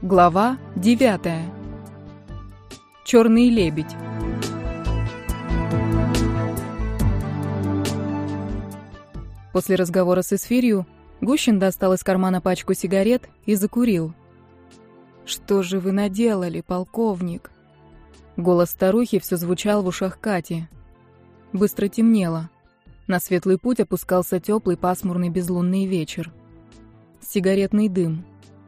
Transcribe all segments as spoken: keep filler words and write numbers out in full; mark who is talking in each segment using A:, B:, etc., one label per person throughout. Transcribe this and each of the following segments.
A: Глава девятая. Черный лебедь. После разговора с Эсфирью Гущин достал из кармана пачку сигарет и закурил. «Что же вы наделали, полковник?» Голос старухи все звучал в ушах Кати. Быстро темнело. На светлый путь опускался теплый пасмурный безлунный вечер. Сигаретный дым.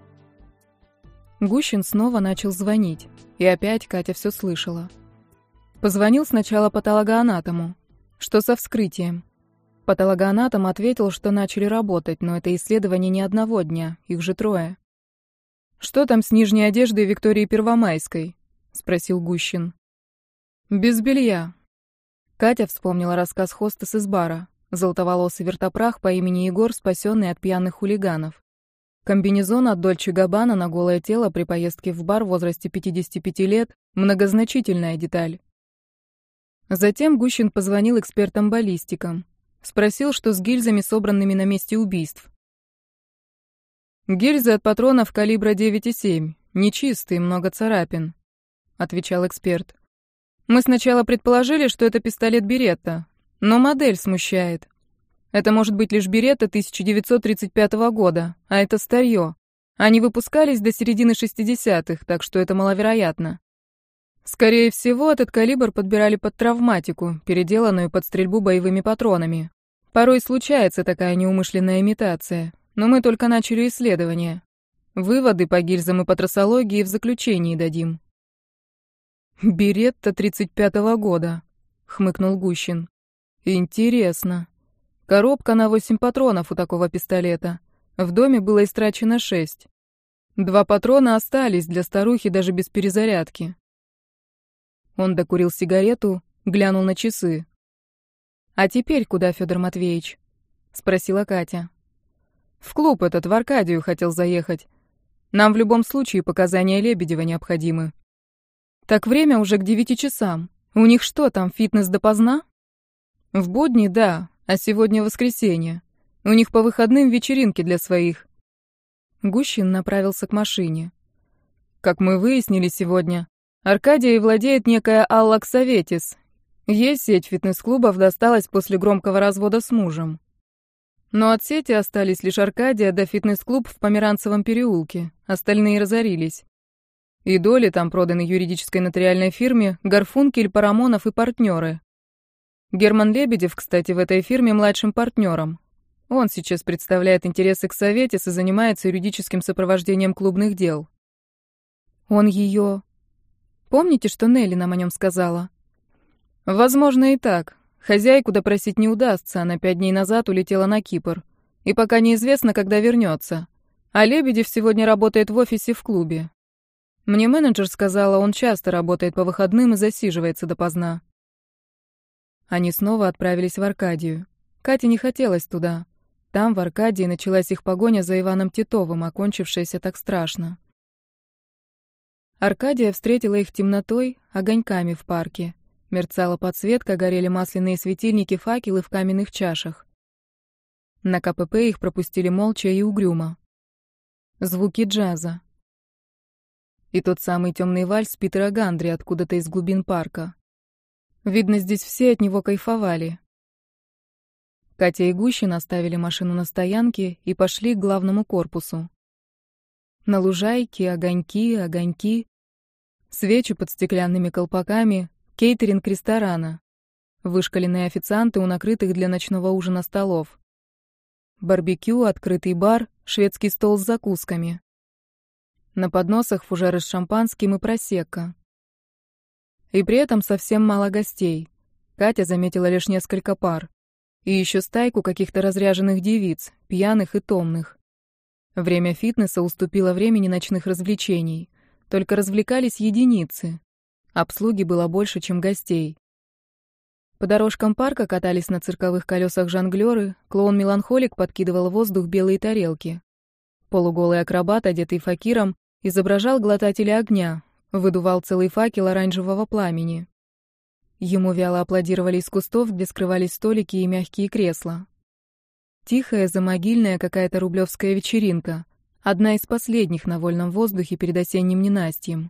A: Гущин снова начал звонить, и опять Катя все слышала. Позвонил сначала патологоанатому. Что со вскрытием? Патологоанатом ответил, что начали работать, но это исследование не одного дня, их же трое. «Что там с нижней одеждой Виктории Первомайской?» — спросил Гущин. «Без белья». Катя вспомнила рассказ хостес из бара, золотоволосый вертопрах по имени Егор, спасенный от пьяных хулиганов. Комбинезон от Дольче Габбана на голое тело при поездке в бар в возрасте пятидесяти пяти лет — многозначительная деталь. Затем Гущин позвонил экспертам-баллистикам. Спросил, что с гильзами, собранными на месте убийств. «Гильзы от патронов калибра девять и семь, нечистые, много царапин», — отвечал эксперт. «Мы сначала предположили, что это пистолет Беретта, но модель смущает. Это может быть лишь Беретта тысяча девятьсот тридцать пятого года, а это старье. Они выпускались до середины шестидесятых, так что это маловероятно. Скорее всего, этот калибр подбирали под травматику, переделанную под стрельбу боевыми патронами. Порой случается такая неумышленная имитация, но мы только начали исследование. Выводы по гильзам и по трассологии в заключении дадим». «Беретта тридцать пятого года», — хмыкнул Гущин. «Интересно. Коробка на восемь патронов у такого пистолета. В доме было истрачено шесть. Два патрона остались для старухи даже без перезарядки». Он докурил сигарету, глянул на часы. «А теперь куда, Федор Матвеевич?» — спросила Катя. «В клуб этот, в Аркадию хотел заехать. Нам в любом случае показания Лебедева необходимы». «Так время уже к девяти часам. У них что там, фитнес допоздна?» «В будни, да, а сегодня воскресенье. У них по выходным вечеринки для своих». Гущин направился к машине. «Как мы выяснили сегодня, Аркадией владеет некая Алла Ксаветис. Ей сеть фитнес-клубов досталась после громкого развода с мужем. Но от сети остались лишь Аркадия да фитнес-клуб в Померанцевом переулке, остальные разорились. И доли там проданы юридической нотариальной фирме Гарфункель, Парамонов и партнеры. Герман Лебедев, кстати, в этой фирме младшим партнером. Он сейчас представляет интересы Ксаветис и занимается юридическим сопровождением клубных дел». «Он ее... Помните, что Нелли нам о нем сказала?» «Возможно и так. Хозяйку допросить не удастся, она пять дней назад улетела на Кипр. И пока неизвестно, когда вернется. А Лебедев сегодня работает в офисе в клубе. Мне менеджер сказала, он часто работает по выходным и засиживается допоздна». Они снова отправились в Аркадию. Кате не хотелось туда. Там, в Аркадии, началась их погоня за Иваном Титовым, окончившаяся так страшно. Аркадия встретила их темнотой, огоньками в парке. Мерцала подсветка, горели масляные светильники, факелы в каменных чашах. На ка пэ пэ их пропустили молча и угрюмо. Звуки джаза. И тот самый темный вальс Питера Гандри откуда-то из глубин парка. Видно, здесь все от него кайфовали. Катя и Гущин оставили машину на стоянке и пошли к главному корпусу. На лужайке огоньки, огоньки, свечи под стеклянными колпаками, кейтеринг ресторана, вышкаленные официанты у накрытых для ночного ужина столов, барбекю, открытый бар, шведский стол с закусками. На подносах фужеры с шампанским и просекко. И при этом совсем мало гостей. Катя заметила лишь несколько пар. И еще стайку каких-то разряженных девиц, пьяных и томных. Время фитнеса уступило времени ночных развлечений. Только развлекались единицы. Обслуги было больше, чем гостей. По дорожкам парка катались на цирковых колесах жонглёры, клоун-меланхолик подкидывал в воздух белые тарелки. Полуголый акробат, одетый факиром, изображал глотателя огня, выдувал целый факел оранжевого пламени. Ему вяло аплодировали из кустов, где скрывались столики и мягкие кресла. Тихая, замогильная какая-то рублевская вечеринка. Одна из последних на вольном воздухе перед осенним ненастьем.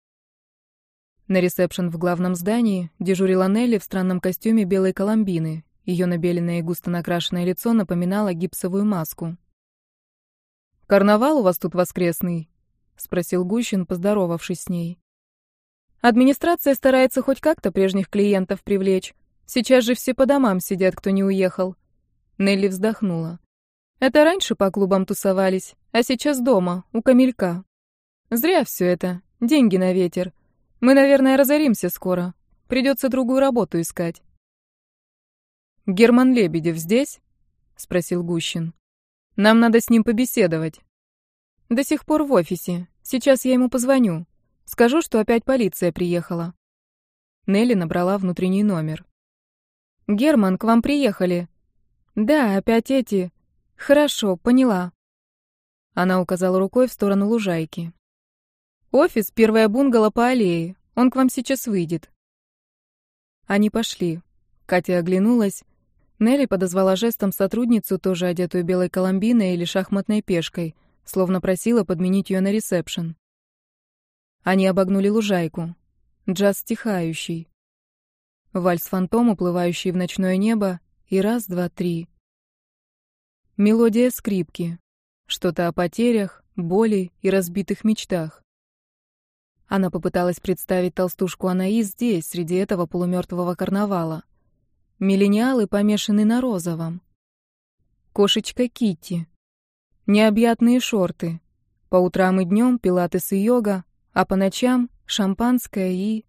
A: На ресепшн в главном здании дежурила Нелли в странном костюме белой коломбины. Ее набеленное и густо накрашенное лицо напоминало гипсовую маску. «Карнавал у вас тут воскресный?» — спросил Гущин, поздоровавшись с ней. «Администрация старается хоть как-то прежних клиентов привлечь. Сейчас же все по домам сидят, кто не уехал». Нелли вздохнула. «Это раньше по клубам тусовались, а сейчас дома, у камелька. Зря все это, деньги на ветер. Мы, наверное, разоримся скоро. Придется другую работу искать». «Герман Лебедев здесь?» — спросил Гущин. «Нам надо с ним побеседовать». «До сих пор в офисе. Сейчас я ему позвоню. Скажу, что опять полиция приехала». Нелли набрала внутренний номер. «Герман, к вам приехали». «Да, опять эти...» «Хорошо, поняла». Она указала рукой в сторону лужайки. «Офис, первая бунгало по аллее. Он к вам сейчас выйдет». Они пошли. Катя оглянулась. Нелли подозвала жестом сотрудницу, тоже одетую белой коломбиной или шахматной пешкой, словно просила подменить ее на ресепшн. Они обогнули лужайку. Джаз стихающий. Вальс фантом, уплывающий в ночное небо, и раз, два, три. Мелодия скрипки. Что-то о потерях, боли и разбитых мечтах. Она попыталась представить толстушку Анаи здесь, среди этого полумертвого карнавала. Миллениалы помешаны на розовом. Кошечка Китти. Необъятные шорты. По утрам и днем пилатес и йога, а по ночам шампанское и...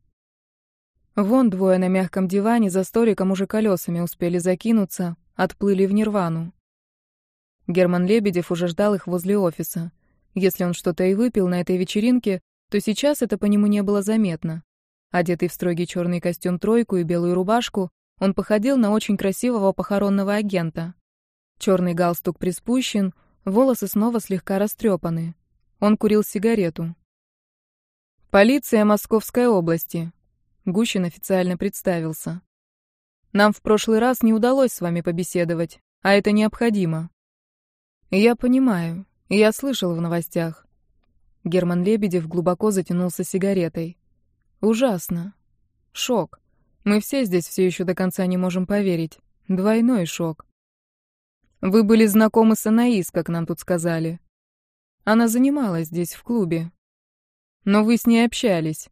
A: Вон двое на мягком диване за столиком уже колесами успели закинуться, отплыли в нирвану. Герман Лебедев уже ждал их возле офиса. Если он что-то и выпил на этой вечеринке, то сейчас это по нему не было заметно. Одетый в строгий черный костюм тройку и белую рубашку, он походил на очень красивого похоронного агента. Черный галстук приспущен, волосы снова слегка растрепаны. Он курил сигарету. «Полиция Московской области», — Гущин официально представился. «Нам в прошлый раз не удалось с вами побеседовать, а это необходимо». «Я понимаю, я слышал в новостях». Герман Лебедев глубоко затянулся сигаретой. «Ужасно. Шок. Мы все здесь все еще до конца не можем поверить. Двойной шок. Вы были знакомы с Анаис, как нам тут сказали. Она занималась здесь, в клубе. Но вы с ней общались».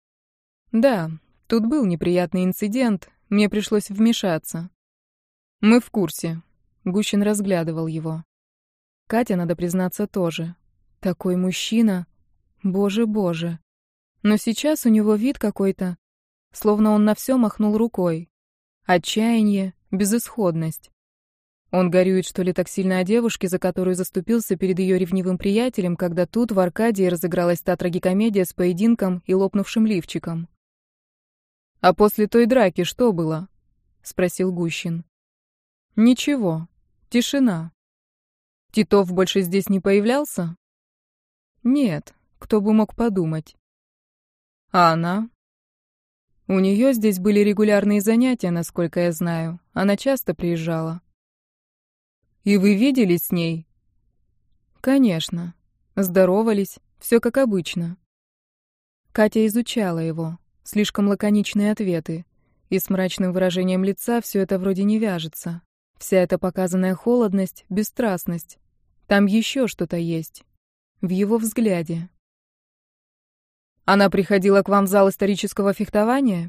A: «Да, тут был неприятный инцидент, мне пришлось вмешаться». «Мы в курсе». Гущин разглядывал его. Катя, надо признаться, тоже. Такой мужчина. Боже-боже. Но сейчас у него вид какой-то, словно он на все махнул рукой. Отчаяние, безысходность. Он горюет, что ли, так сильно о девушке, за которую заступился перед ее ревнивым приятелем, когда тут, в Аркадии, разыгралась та трагикомедия с поединком и лопнувшим лифчиком. «А после той драки что было?» — спросил Гущин. «Ничего. Тишина. Титов больше здесь не появлялся?» «Нет, кто бы мог подумать». «А она?» «У нее здесь были регулярные занятия, насколько я знаю. Она часто приезжала». «И вы виделись с ней?» «Конечно. Здоровались. Все как обычно». Катя изучала его. Слишком лаконичные ответы. И с мрачным выражением лица все это вроде не вяжется. Вся эта показанная холодность, бесстрастность. Там еще что-то есть. В его взгляде. «Она приходила к вам в зал исторического фехтования?»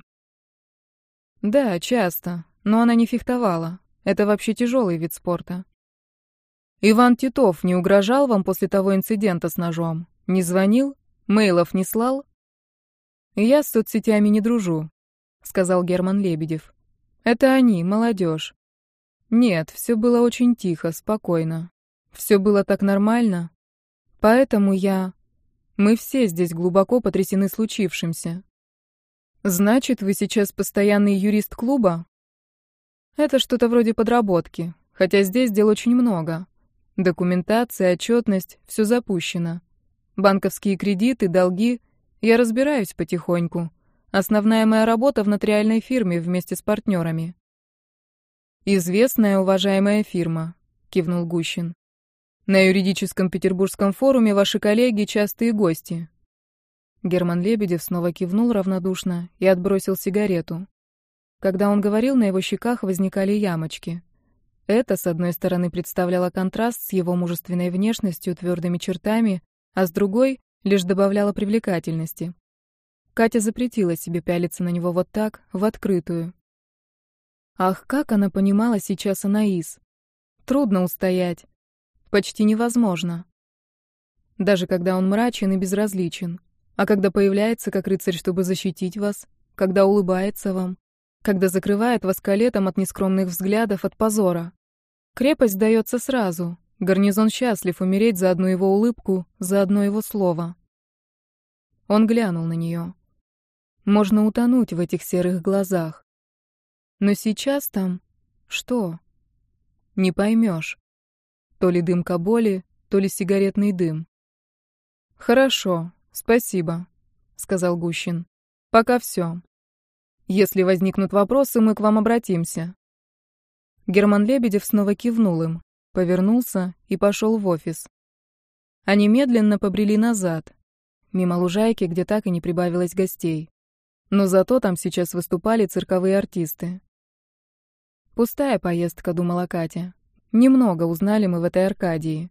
A: «Да, часто. Но она не фехтовала. Это вообще тяжелый вид спорта». «Иван Титов не угрожал вам после того инцидента с ножом? Не звонил? Мейлов не слал?» «Я с соцсетями не дружу», — сказал Герман Лебедев. «Это они, молодежь. Нет, все было очень тихо, спокойно. Все было так нормально. Поэтому я... Мы все здесь глубоко потрясены случившимся». «Значит, вы сейчас постоянный юрист клуба?» «Это что-то вроде подработки, хотя здесь дел очень много. Документация, отчетность, все запущено. Банковские кредиты, долги. Я разбираюсь потихоньку. Основная моя работа в нотариальной фирме вместе с партнерами». «Известная, уважаемая фирма», — кивнул Гущин. На юридическом Петербургском форуме ваши коллеги — частые гости». Герман Лебедев снова кивнул равнодушно и отбросил сигарету. Когда он говорил, на его щеках возникали ямочки. Это, с одной стороны, представляло контраст с его мужественной внешностью, твердыми чертами, а с другой — лишь добавляло привлекательности. Катя запретила себе пялиться на него вот так, в открытую. Ах, как она понимала сейчас Анаис. Трудно устоять. Почти невозможно. Даже когда он мрачен и безразличен. А когда появляется как рыцарь, чтобы защитить вас, когда улыбается вам, когда закрывает вас калетом от нескромных взглядов, от позора. Крепость дается сразу. Гарнизон счастлив умереть за одну его улыбку, за одно его слово. Он глянул на нее. Можно утонуть в этих серых глазах. Но сейчас там... что? Не поймешь. То ли дымка боли, то ли сигаретный дым. «Хорошо, спасибо», — сказал Гущин. «Пока все. Если возникнут вопросы, мы к вам обратимся». Герман Лебедев снова кивнул им, повернулся и пошел в офис. Они медленно побрели назад, мимо лужайки, где так и не прибавилось гостей. Но зато там сейчас выступали цирковые артисты. «Пустая поездка», — думала Катя. «Немного узнали мы в этой Аркадии».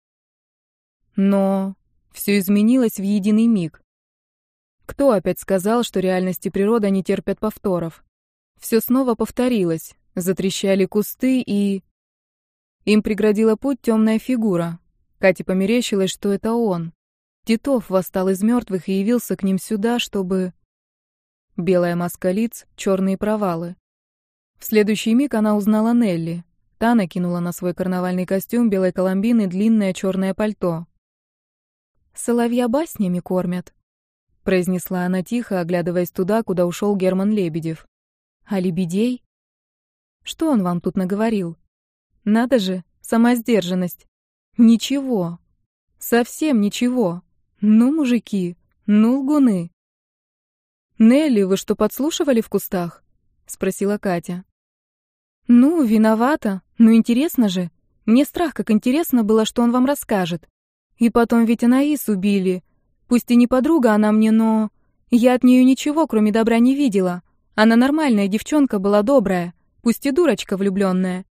A: Но все изменилось в единый миг. Кто опять сказал, что реальность и природа не терпят повторов? Все снова повторилось, затрещали кусты и... Им преградила путь темная фигура. Кате померещилось, что это он. Титов восстал из мертвых и явился к ним сюда, чтобы... Белая маска лиц, черные провалы. В следующий миг она узнала Нелли. Та накинула на свой карнавальный костюм белой коломбины длинное черное пальто. «Соловья баснями кормят», — произнесла она тихо, оглядываясь туда, куда ушел Герман Лебедев. «А лебедей? Что он вам тут наговорил? Надо же, сама сдержанность. Ничего. Совсем ничего. Ну, мужики, ну, лгуны». «Нелли, вы что, подслушивали в кустах?» — спросила Катя. «Ну, виновата. Ну, интересно же. Мне страх, как интересно было, что он вам расскажет. И потом ведь Анаис убили. Пусть и не подруга она мне, но... Я от нее ничего, кроме добра, не видела. Она нормальная девчонка, была добрая. Пусть и дурочка влюбленная».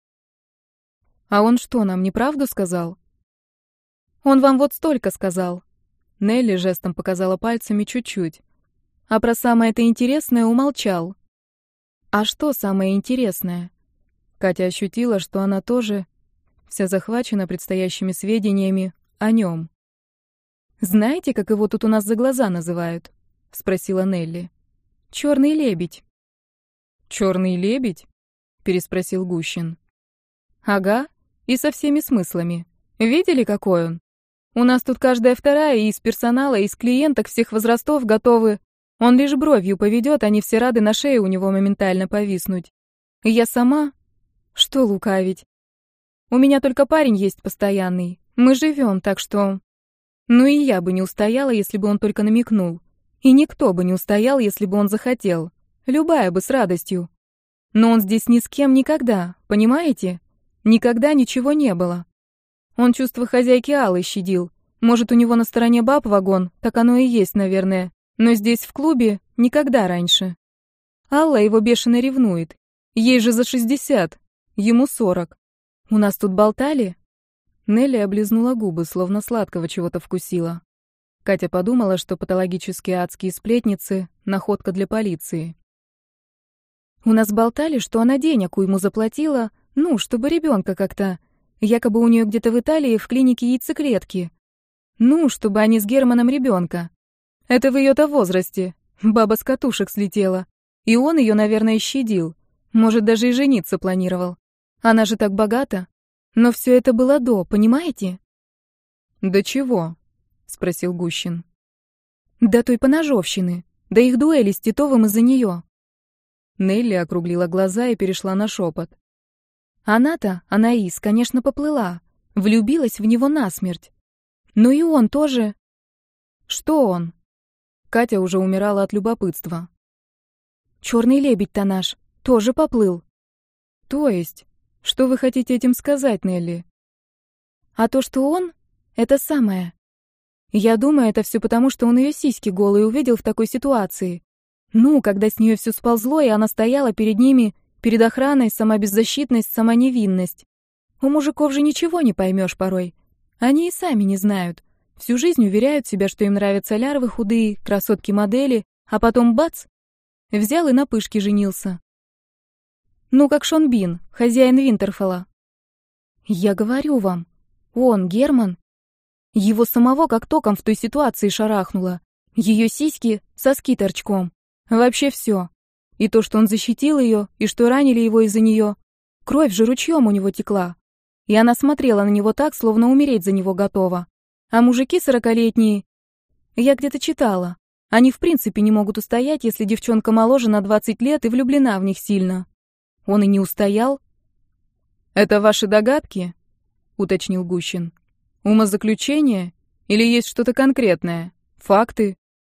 A: «А он что, нам неправду сказал?» «Он вам вот столько сказал». Нелли жестом показала пальцами чуть-чуть. А про самое-то интересное умолчал. «А что самое интересное?» Катя ощутила, что она тоже вся захвачена предстоящими сведениями о нем. «Знаете, как его тут у нас за глаза называют?» — спросила Нелли. «Черный лебедь». «Черный лебедь?» — переспросил Гущин. «Ага, и со всеми смыслами. Видели, какой он? У нас тут каждая вторая и из персонала, и из клиенток всех возрастов готовы. Он лишь бровью поведет, они все рады на шее у него моментально повиснуть. Я сама... Что лукавить? У меня только парень есть постоянный. Мы живем, так что... Ну и я бы не устояла, если бы он только намекнул. И никто бы не устоял, если бы он захотел. Любая бы с радостью. Но он здесь ни с кем никогда, понимаете? Никогда ничего не было. Он чувство хозяйки Аллы щадил. Может, у него на стороне баб вагон, так оно и есть, наверное. Но здесь, в клубе, никогда раньше. Алла его бешено ревнует. Ей же за шестьдесят, ему сорок. У нас тут болтали?» Нелли облизнула губы, словно сладкого чего-то вкусила. Катя подумала, что патологические адские сплетницы — находка для полиции. «У нас болтали, что она денег ему заплатила, ну, чтобы ребенка как-то. Якобы у нее где-то в Италии в клинике яйцеклетки. Ну, чтобы они с Германом ребенка. Это в ее-то возрасте. Баба с катушек слетела. И он ее, наверное, щадил. Может, даже и жениться планировал. Она же так богата. Но все это было до, понимаете?» «До чего?» — спросил Гущин. «До той поножовщины. До их дуэли с Титовым из-за нее». Нелли округлила глаза и перешла на шепот. Она-то, Анаис, конечно, поплыла. Влюбилась в него насмерть. Но и он тоже... Что он? Катя уже умирала от любопытства. Черный лебедь-то наш тоже поплыл. То есть, что вы хотите этим сказать, Нелли? А то, что он, это самое. Я думаю, это все потому, что он ее сиськи голые увидел в такой ситуации. Ну, когда с нее все сползло, и она стояла перед ними, перед охраной, сама беззащитность, сама невинность. У мужиков же ничего не поймешь порой. Они и сами не знают. Всю жизнь уверяют себя, что им нравятся лярвы худые, красотки-модели, а потом бац! Взял и на пышке женился. Ну, как Шон Бин, хозяин Винтерфелла. Я говорю вам, он, Герман, его самого как током в той ситуации шарахнуло. Ее сиськи, соски торчком. Вообще все. И то, что он защитил ее, и что ранили его из-за нее. Кровь же ручьем у него текла. И она смотрела на него так, словно умереть за него готова. А мужики сорокалетние... Я где-то читала. Они в принципе не могут устоять, если девчонка моложе на двадцать лет и влюблена в них сильно. Он и не устоял. «Это ваши догадки?» — уточнил Гущин. «Умозаключение? Или есть что-то конкретное? Факты?»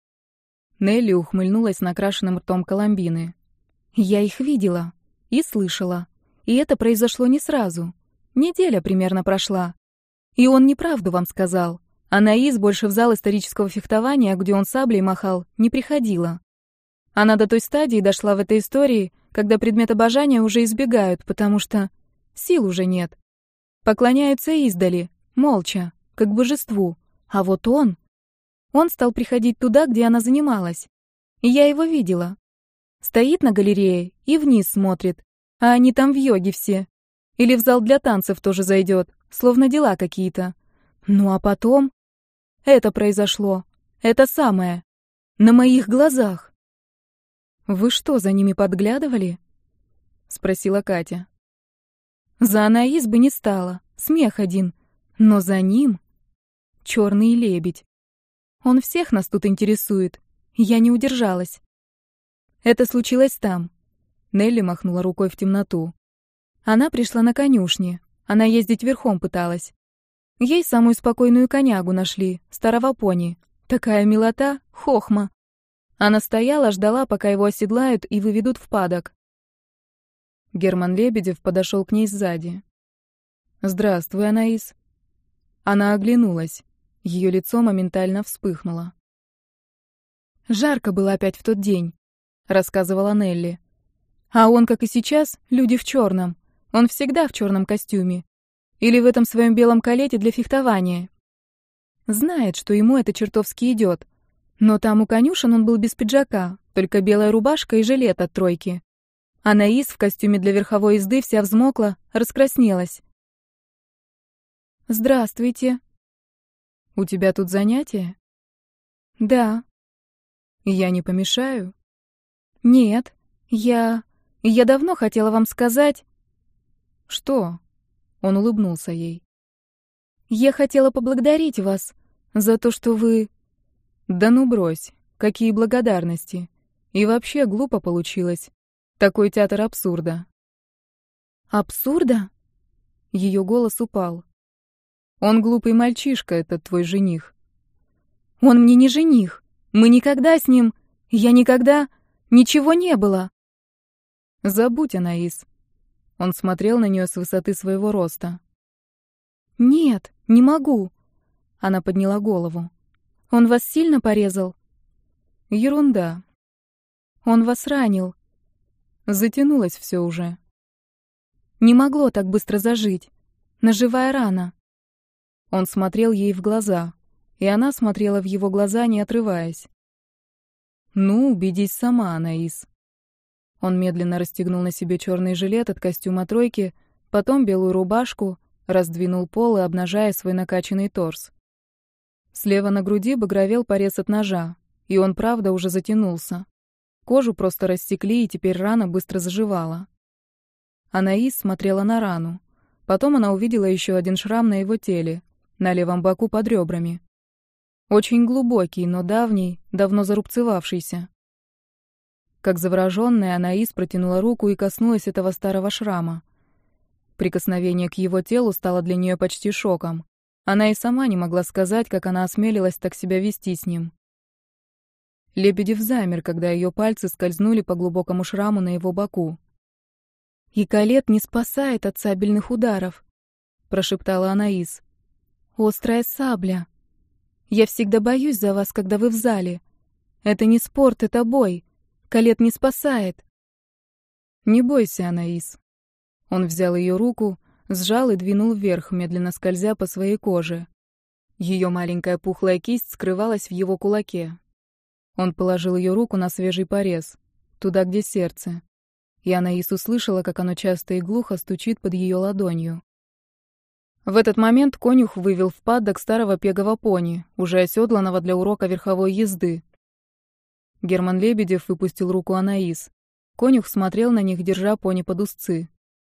A: Нелли ухмыльнулась накрашенным ртом Коломбины. «Я их видела и слышала. И это произошло не сразу. Неделя примерно прошла. И он неправду вам сказал. Анаис больше в зал исторического фехтования, где он саблей махал, не приходила. Она до той стадии дошла в этой истории, когда предмет обожания уже избегают, потому что сил уже нет. Поклоняются издали, молча, как божеству. А вот он... Он стал приходить туда, где она занималась. И я его видела. Стоит на галерее и вниз смотрит, а они там в йоге все. Или в зал для танцев тоже зайдет, словно дела какие-то. Ну а потом... Это произошло. Это самое. На моих глазах. «Вы что, за ними подглядывали?» — спросила Катя. За Анаис бы не стало, смех один. Но за ним... Черный лебедь. Он всех нас тут интересует. Я не удержалась. Это случилось там. Нелли махнула рукой в темноту. Она пришла на конюшне. Она ездить верхом пыталась. Ей самую спокойную конягу нашли, старого пони. Такая милота, хохма. Она стояла, ждала, пока его оседлают и выведут в падок. Герман Лебедев подошел к ней сзади. «Здравствуй, Анаис». Она оглянулась. Ее лицо моментально вспыхнуло. «Жарко было опять в тот день», — рассказывала Нелли. «А он, как и сейчас, люди в черном. Он всегда в черном костюме. Или в этом своем белом калете для фехтования. Знает, что ему это чертовски идет. Но там у конюшен он был без пиджака, только белая рубашка и жилет от тройки. Анаис в костюме для верховой езды вся взмокла, раскраснелась. «Здравствуйте. У тебя тут занятия?» «Да». «Я не помешаю?» «Нет. Я... Я давно хотела вам сказать...» «Что?» Он улыбнулся ей. «Я хотела поблагодарить вас за то, что вы...» «Да ну брось, какие благодарности. И вообще глупо получилось. Такой театр абсурда». «Абсурда?» Ее голос упал. «Он глупый мальчишка, этот твой жених». «Он мне не жених. Мы никогда с ним... Я никогда... Ничего не было». «Забудь, Анаис». Он смотрел на нее с высоты своего роста. «Нет, не могу». Она подняла голову. «Он вас сильно порезал?» «Ерунда». «Он вас ранил?» Затянулось все уже. «Не могло так быстро зажить. Ножевая рана». Он смотрел ей в глаза, и она смотрела в его глаза, не отрываясь. «Ну, убедись сама, Анаис». Он медленно расстегнул на себе черный жилет от костюма тройки, потом белую рубашку, раздвинул пол и обнажая свой накачанный торс. Слева на груди багровел порез от ножа, и он, правда, уже затянулся. Кожу просто рассекли, и теперь рана быстро заживала. Анаис смотрела на рану. Потом она увидела еще один шрам на его теле, на левом боку под ребрами. Очень глубокий, но давний, давно зарубцевавшийся. Как завороженная, Анаис протянула руку и коснулась этого старого шрама. Прикосновение к его телу стало для нее почти шоком. Она и сама не могла сказать, как она осмелилась так себя вести с ним. Лебедев замер, когда ее пальцы скользнули по глубокому шраму на его боку. «И калет не спасает от сабельных ударов», — прошептала Анаис. острая сабля. Я всегда боюсь за вас, когда вы в зале. Это не спорт, это бой. Калет не спасает. Не бойся, Анаис. Он взял ее руку, сжал и двинул вверх, медленно скользя по своей коже. Ее маленькая пухлая кисть скрывалась в его кулаке. Он положил ее руку на свежий порез, туда, где сердце. И Анаис услышала, как оно часто и глухо стучит под ее ладонью. В этот момент конюх вывел в паддок старого пегого пони, уже оседланного для урока верховой езды. Герман Лебедев выпустил руку Анаис. Конюх смотрел на них, держа пони под узцы.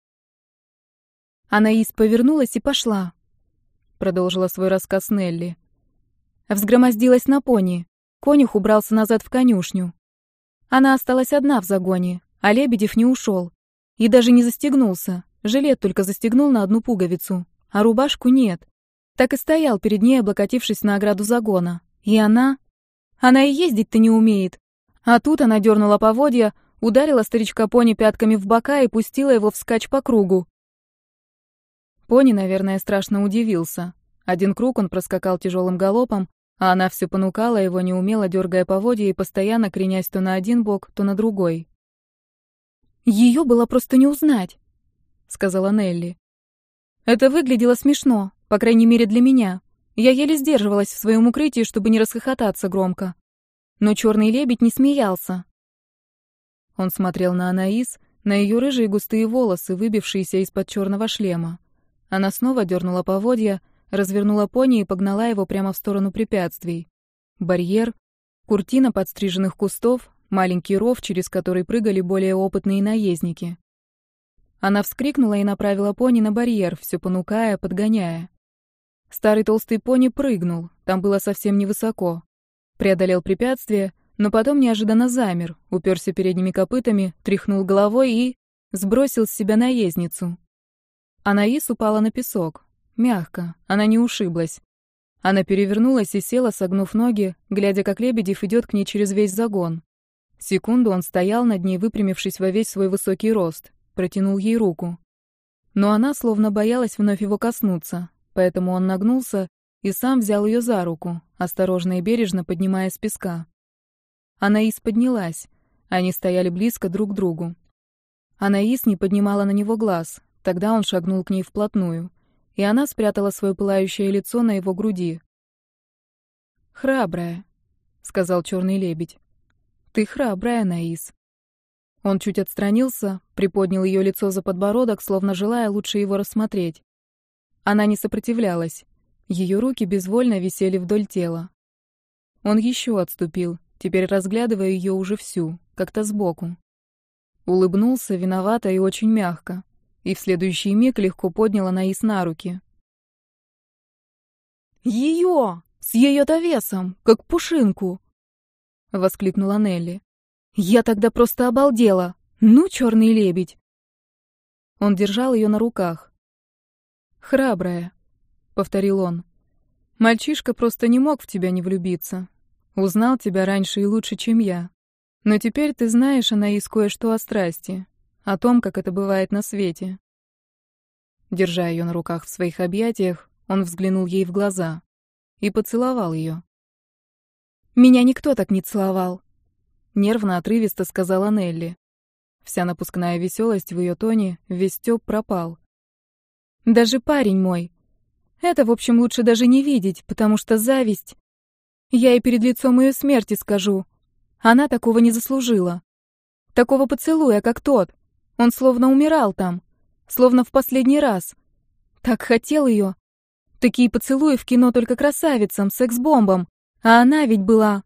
A: Анаис повернулась и пошла, продолжила свой рассказ Нелли. Взгромоздилась на пони. Конюх убрался назад в конюшню. Она осталась одна в загоне, а Лебедев не ушел. И даже не застегнулся. Жилет только застегнул на одну пуговицу, а рубашку нет. Так и стоял перед ней, облокотившись на ограду загона. И она... Она и ездить-то не умеет. А тут она дернула поводья, ударила старичка пони пятками в бока и пустила его вскачь по кругу. Пони, наверное, страшно удивился. Один круг он проскакал тяжелым галопом, а она все понукала его, неумело дергая поводья и постоянно кренясь то на один бок, то на другой. «Ее было просто не узнать», — сказала Нелли. «Это выглядело смешно, по крайней мере для меня. Я еле сдерживалась в своем укрытии, чтобы не расхохотаться громко. Но черный лебедь не смеялся». Он смотрел на Анаис, на ее рыжие густые волосы, выбившиеся из-под черного шлема. Она снова дернула поводья, развернула пони и погнала его прямо в сторону препятствий. Барьер, куртина подстриженных кустов, маленький ров, через который прыгали более опытные наездники. Она вскрикнула и направила пони на барьер, все понукая, подгоняя. Старый толстый пони прыгнул, там было совсем невысоко. Преодолел препятствие, но потом неожиданно замер, уперся передними копытами, тряхнул головой и... сбросил с себя наездницу. Анаис упала на песок. Мягко, она не ушиблась. Она перевернулась и села, согнув ноги, глядя, как Лебедев идет к ней через весь загон. Секунду он стоял над ней, выпрямившись во весь свой высокий рост, протянул ей руку. Но она словно боялась вновь его коснуться, поэтому он нагнулся и сам взял ее за руку, осторожно и бережно поднимая с песка. Анаис поднялась. Они стояли близко друг к другу. Анаис не поднимала на него глаз. Тогда он шагнул к ней вплотную, и она спрятала свое пылающее лицо на его груди. «Храбрая», — сказал черный лебедь. «Ты храбрая, Анаис». Он чуть отстранился, приподнял ее лицо за подбородок, словно желая лучше его рассмотреть. Она не сопротивлялась. Ее руки безвольно висели вдоль тела. Он еще отступил, теперь разглядывая ее уже всю, как-то сбоку. Улыбнулся виновато и очень мягко, и в следующий миг легко поднял Анаис на руки. «Ее! С ее-то весом, как пушинку!» — воскликнула Нелли. «Я тогда просто обалдела! Ну, черный лебедь!» Он держал ее на руках. «Храбрая», — повторил он. «Мальчишка просто не мог в тебя не влюбиться. Узнал тебя раньше и лучше, чем я. Но теперь ты знаешь, Анаис, кое-что о страсти, о том, как это бывает на свете». Держа ее на руках в своих объятиях, он взглянул ей в глаза и поцеловал ее. «Меня никто так не целовал», — нервно отрывисто сказала Нелли. Вся напускная веселость в ее тоне, весь стёб пропал. «Даже парень мой. Это, в общем, лучше даже не видеть, потому что зависть. Я и перед лицом ее смерти скажу. Она такого не заслужила. Такого поцелуя, как тот. Он словно умирал там, словно в последний раз. Так хотел ее. Такие поцелуи в кино только красавицам, секс-бомбам. А она ведь была...»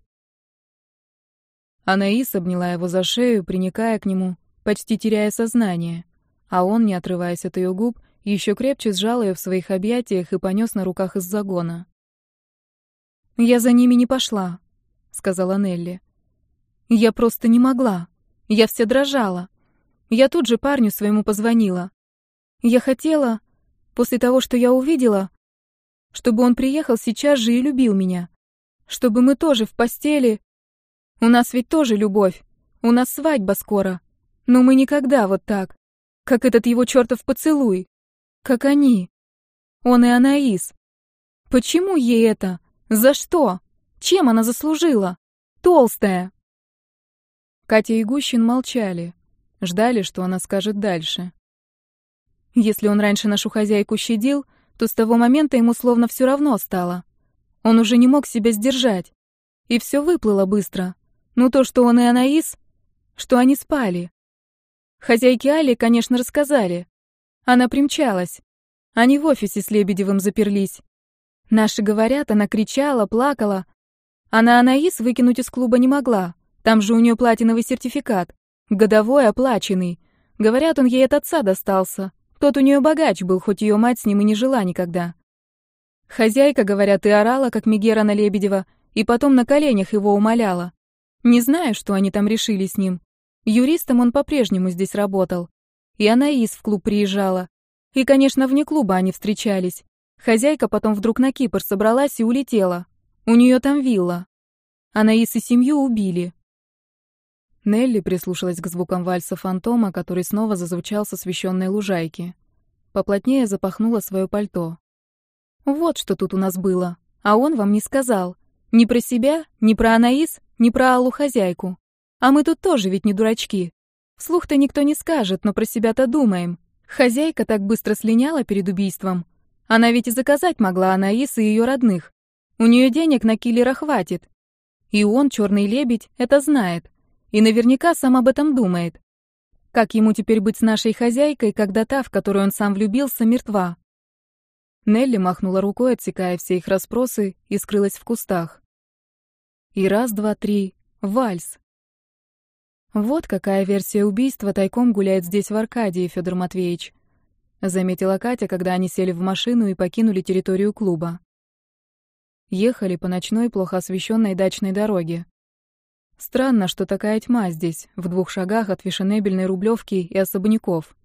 A: Анаис обняла его за шею, приникая к нему, почти теряя сознание. А он, не отрываясь от ее губ, еще крепче сжал ее в своих объятиях и понес на руках из загона. «Я за ними не пошла», — сказала Нелли. «Я просто не могла. Я вся дрожала. Я тут же парню своему позвонила. Я хотела, после того, что я увидела, чтобы он приехал сейчас же и любил меня. Чтобы мы тоже в постели... У нас ведь тоже любовь. У нас свадьба скоро. Но мы никогда вот так. Как этот его чертов поцелуй. Как они. Он и Анаис. Почему ей это? За что? Чем она заслужила? Толстая. Катя и Гущин молчали, ждали, что она скажет дальше. Если он раньше нашу хозяйку щадил, то с того момента ему словно все равно стало. Он уже не мог себя сдержать. И все выплыло быстро. Ну то, что он и Анаис, что они спали. Хозяйке Али, конечно, рассказали. Она примчалась. Они в офисе с Лебедевым заперлись. Наши говорят, она кричала, плакала. А на Анаис выкинуть из клуба не могла. Там же у нее платиновый сертификат. Годовой, оплаченный. Говорят, он ей от отца достался. Тот у нее богач был, хоть ее мать с ним и не жила никогда. Хозяйка, говорят, и орала, как Мегера на Лебедева, и потом на коленях его умоляла. Не знаю, что они там решили с ним. Юристом он по-прежнему здесь работал. И Анаис в клуб приезжала. И, конечно, вне клуба они встречались. Хозяйка потом вдруг на Кипр собралась и улетела. У нее там вилла. Анаис и семью убили. Нелли прислушалась к звукам вальса фантома, который снова зазвучал с освещенной лужайки. Поплотнее запахнула свое пальто. Вот что тут у нас было. А он вам не сказал. Ни про себя, ни про Анаис, ни про Аллу-хозяйку. А мы тут тоже ведь не дурачки. Вслух-то никто не скажет, но про себя-то думаем. Хозяйка так быстро слиняла перед убийством. Она ведь и заказать могла Анаис и ее родных. У нее денег на киллера хватит. И он, черный лебедь, это знает. И наверняка сам об этом думает. Как ему теперь быть с нашей хозяйкой, когда та, в которую он сам влюбился, мертва? Нелли махнула рукой, отсекая все их расспросы, и скрылась в кустах. И раз, два, три. Вальс. Вот какая версия убийства тайком гуляет здесь, в Аркадии, Федор Матвеевич. Заметила Катя, когда они сели в машину и покинули территорию клуба. Ехали по ночной, плохо освещенной дачной дороге. Странно, что такая тьма здесь, в двух шагах от фешенебельной Рублевки и особняков.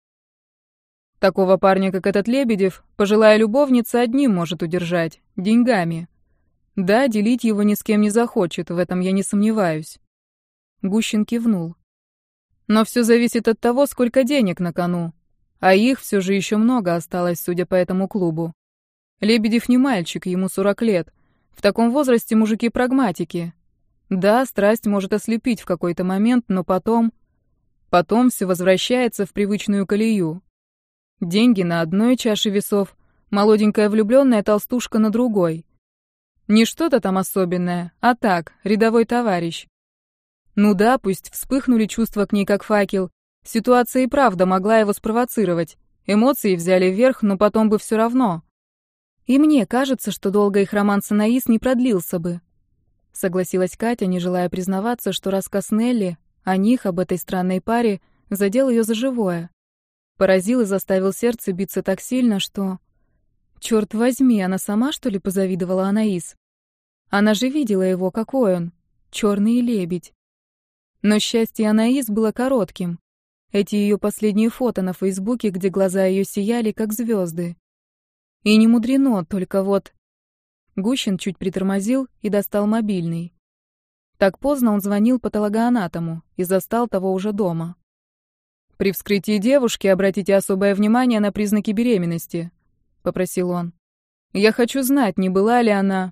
A: Такого парня, как этот Лебедев, пожилая любовница одним может удержать — деньгами. Да, делить его ни с кем не захочет, в этом я не сомневаюсь. Гущин кивнул. Но все зависит от того, сколько денег на кону. А их все же еще много осталось, судя по этому клубу. Лебедев не мальчик, ему сорок лет. В таком возрасте мужики прагматики. Да, страсть может ослепить в какой-то момент, но потом... Потом все возвращается в привычную колею. Деньги на одной чаше весов, молоденькая влюбленная толстушка на другой. Не что-то там особенное, а так, рядовой товарищ. Ну да, пусть вспыхнули чувства к ней как факел. Ситуация и правда могла его спровоцировать. Эмоции взяли вверх, но потом бы все равно. И мне кажется, что долго их роман с Анаис не продлился бы. Согласилась Катя, не желая признаваться, что рассказ Нелли о них, об этой странной паре, задел ее за живое. Поразил и заставил сердце биться так сильно, что... Черт возьми, она сама, что ли, позавидовала Анаис? Она же видела его, какой он. Черный лебедь. Но счастье Анаис было коротким. Эти ее последние фото на Фейсбуке, где глаза ее сияли, как звезды. И не мудрено, только вот... Гущин чуть притормозил и достал мобильный. Так поздно он звонил патологоанатому и застал того уже дома. «При вскрытии девушки обратите особое внимание на признаки беременности», — попросил он. «Я хочу знать, не была ли она.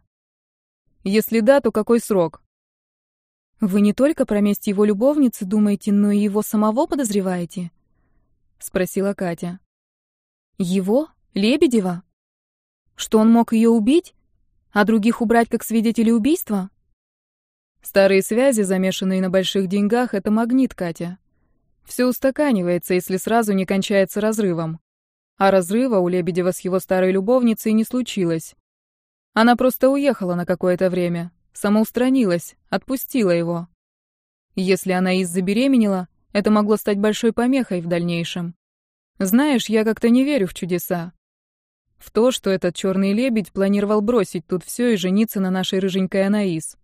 A: Если да, то какой срок?» «Вы не только про месть его любовницы думаете, но и его самого подозреваете?» — спросила Катя. «Его? Лебедева? Что он мог ее убить? А других убрать как свидетелей убийства?»
B: «Старые связи, замешанные на больших деньгах, — это магнит, Катя. Все устаканивается, если сразу не кончается разрывом. А разрыва у Лебедева с его старой любовницей не случилось. Она просто уехала на какое-то время, самоустранилась, отпустила его. Если Анаис забеременела, это могло стать большой помехой в дальнейшем. Знаешь, я как-то не верю в чудеса. В то, что этот черный лебедь планировал бросить тут все и жениться на нашей рыженькой Анаис.